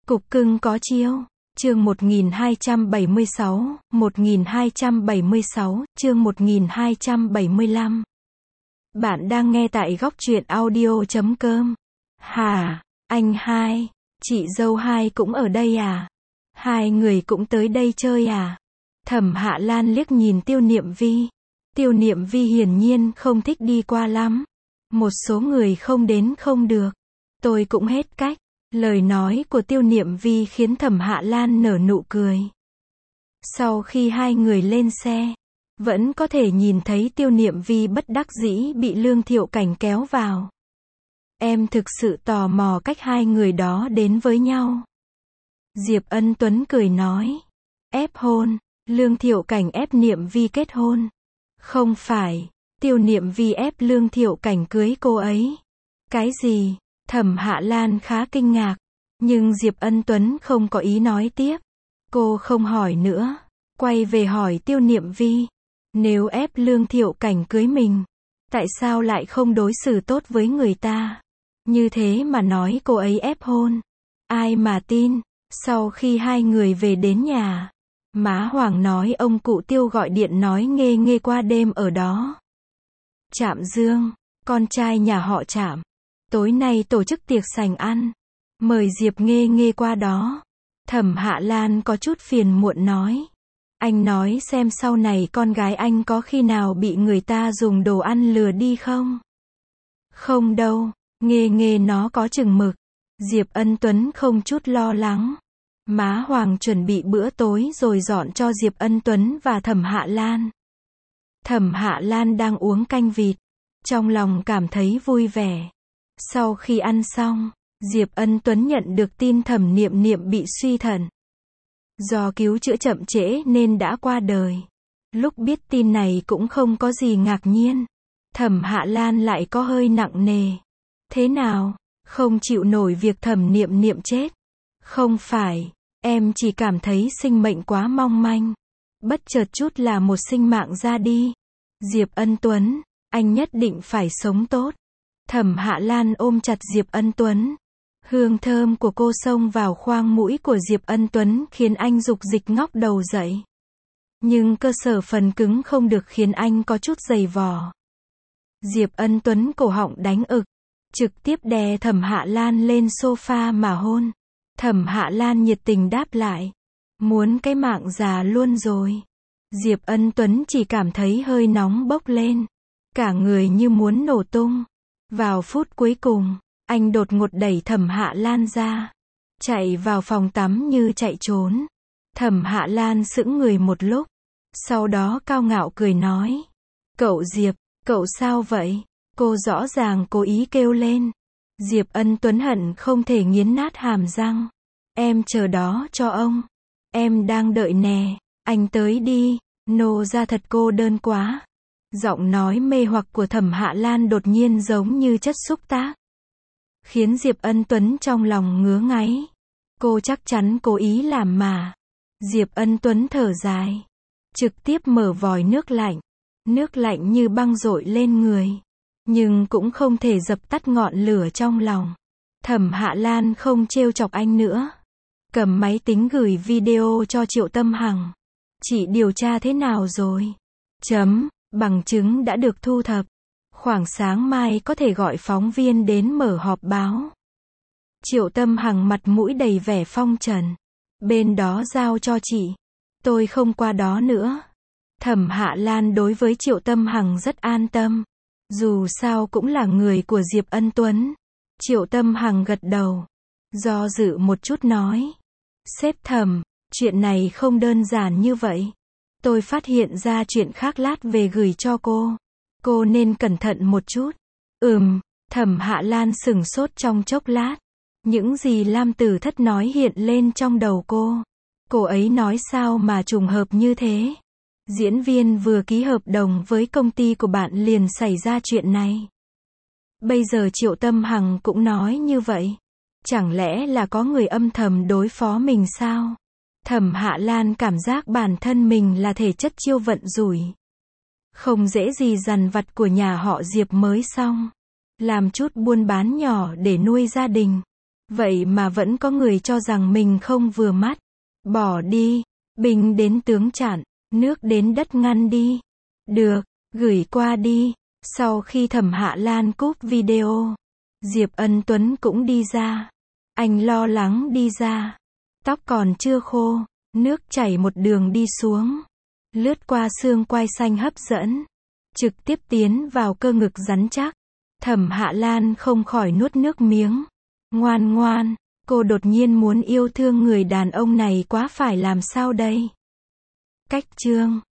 Cục cưng có chiêu. Chương 1276, 1276, chương 1275. Bạn đang nghe tại góc truyện audio.com. Hả, anh hai, chị dâu hai cũng ở đây à? Hai người cũng tới đây chơi à? Thẩm Hạ Lan liếc nhìn Tiêu Niệm Vi. Tiêu Niệm Vi hiển nhiên không thích đi qua lắm. Một số người không đến không được. Tôi cũng hết cách. Lời nói của Tiêu Niệm Vi khiến Thẩm Hạ Lan nở nụ cười. Sau khi hai người lên xe, vẫn có thể nhìn thấy Tiêu Niệm Vi bất đắc dĩ bị Lương Thiệu Cảnh kéo vào. Em thực sự tò mò cách hai người đó đến với nhau. Diệp Ân Tuấn cười nói. Ép hôn. Lương Thiệu Cảnh ép Niệm Vi kết hôn. Không phải, Tiêu Niệm Vi ép Lương Thiệu Cảnh cưới cô ấy. Cái gì? Thẩm Hạ Lan khá kinh ngạc, nhưng Diệp Ân Tuấn không có ý nói tiếp. Cô không hỏi nữa, quay về hỏi Tiêu Niệm Vi. Nếu ép Lương Thiệu Cảnh cưới mình, tại sao lại không đối xử tốt với người ta? Như thế mà nói cô ấy ép hôn. Ai mà tin? Sau khi hai người về đến nhà, má Hoàng nói ông cụ Tiêu gọi điện nói Nghê Nghê qua đêm ở đó. Trạm Dương, con trai nhà họ Trạm, tối nay tổ chức tiệc sành ăn, mời Diệp Nghê Nghê qua đó. Thẩm Hạ Lan có chút phiền muộn nói. Anh nói xem sau này con gái anh có khi nào bị người ta dùng đồ ăn lừa đi không? Không đâu, Nghê Nghê nó có chừng mực. Diệp Ân Tuấn không chút lo lắng. Má Hoàng chuẩn bị bữa tối rồi dọn cho Diệp Ân Tuấn và Thẩm Hạ Lan. Thẩm Hạ Lan đang uống canh vịt, trong lòng cảm thấy vui vẻ. Sau khi ăn xong, Diệp Ân Tuấn nhận được tin Thẩm Niệm Niệm bị suy thận. Do cứu chữa chậm trễ nên đã qua đời. Lúc biết tin này cũng không có gì ngạc nhiên. Thẩm Hạ Lan lại có hơi nặng nề. Thế nào, không chịu nổi việc Thẩm Niệm Niệm chết? Không phải, em chỉ cảm thấy sinh mệnh quá mong manh. Bất chợt chút là một sinh mạng ra đi. Diệp Ân Tuấn, anh nhất định phải sống tốt. Thẩm Hạ Lan ôm chặt Diệp Ân Tuấn. Hương thơm của cô xông vào khoang mũi của Diệp Ân Tuấn khiến anh dục dịch ngóc đầu dậy. Nhưng cơ sở phần cứng không được khiến anh có chút dày vò. Diệp Ân Tuấn cổ họng đánh ực, trực tiếp đè Thẩm Hạ Lan lên sofa mà hôn. Thẩm Hạ Lan nhiệt tình đáp lại. Muốn cái mạng già luôn rồi. Diệp Ân Tuấn chỉ cảm thấy hơi nóng bốc lên. Cả người như muốn nổ tung. Vào phút cuối cùng, anh đột ngột đẩy Thẩm Hạ Lan ra. Chạy vào phòng tắm như chạy trốn. Thẩm Hạ Lan sững người một lúc. Sau đó cao ngạo cười nói. Cậu Diệp, cậu sao vậy? Cô rõ ràng cố ý kêu lên. Diệp Ân Tuấn hận không thể nghiến nát hàm răng. Em chờ đó cho ông. Em đang đợi nè. Anh tới đi. Nô ra thật cô đơn quá. Giọng nói mê hoặc của Thẩm Hạ Lan đột nhiên giống như chất xúc tác. Khiến Diệp Ân Tuấn trong lòng ngứa ngáy. Cô chắc chắn cố ý làm mà. Diệp Ân Tuấn thở dài. Trực tiếp mở vòi nước lạnh. Nước lạnh như băng dội lên người. Nhưng cũng không thể dập tắt ngọn lửa trong lòng. Thẩm Hạ Lan không trêu chọc anh nữa. Cầm máy tính gửi video cho Triệu Tâm Hằng. Chị điều tra thế nào rồi? Bằng chứng đã được thu thập. Khoảng sáng mai có thể gọi phóng viên đến mở họp báo. Triệu Tâm Hằng mặt mũi đầy vẻ phong trần. Bên đó giao cho chị. Tôi không qua đó nữa. Thẩm Hạ Lan đối với Triệu Tâm Hằng rất an tâm. Dù sao cũng là người của Diệp Ân Tuấn. Triệu Tâm Hằng gật đầu. Do dự một chút nói. Sếp Thẩm, chuyện này không đơn giản như vậy. Tôi phát hiện ra chuyện khác lát về gửi cho cô. Cô nên cẩn thận một chút. Thẩm Hạ Lan sửng sốt trong chốc lát. Những gì Lam Tử Thất nói hiện lên trong đầu cô. Cô ấy nói sao mà trùng hợp như thế? Diễn viên vừa ký hợp đồng với công ty của bạn liền xảy ra chuyện này. Bây giờ Triệu Tâm Hằng cũng nói như vậy. Chẳng lẽ là có người âm thầm đối phó mình sao? Thẩm Hạ Lan cảm giác bản thân mình là thể chất chiêu vận rủi. Không dễ gì dằn vặt của nhà họ Diệp mới xong. Làm chút buôn bán nhỏ để nuôi gia đình. Vậy mà vẫn có người cho rằng mình không vừa mắt. Bỏ đi. Binh đến tướng chặn. Nước đến đất ngăn đi. Được. Gửi qua đi. Sau khi Thẩm Hạ Lan cúp video, Diệp Ân Tuấn cũng đi ra. Anh lo lắng đi ra. Tóc còn chưa khô. Nước chảy một đường đi xuống. Lướt qua xương quai xanh hấp dẫn. Trực tiếp tiến vào cơ ngực rắn chắc. Thẩm Hạ Lan không khỏi nuốt nước miếng. Ngoan ngoan, cô đột nhiên muốn yêu thương người đàn ông này quá, phải làm sao đây? Cách chương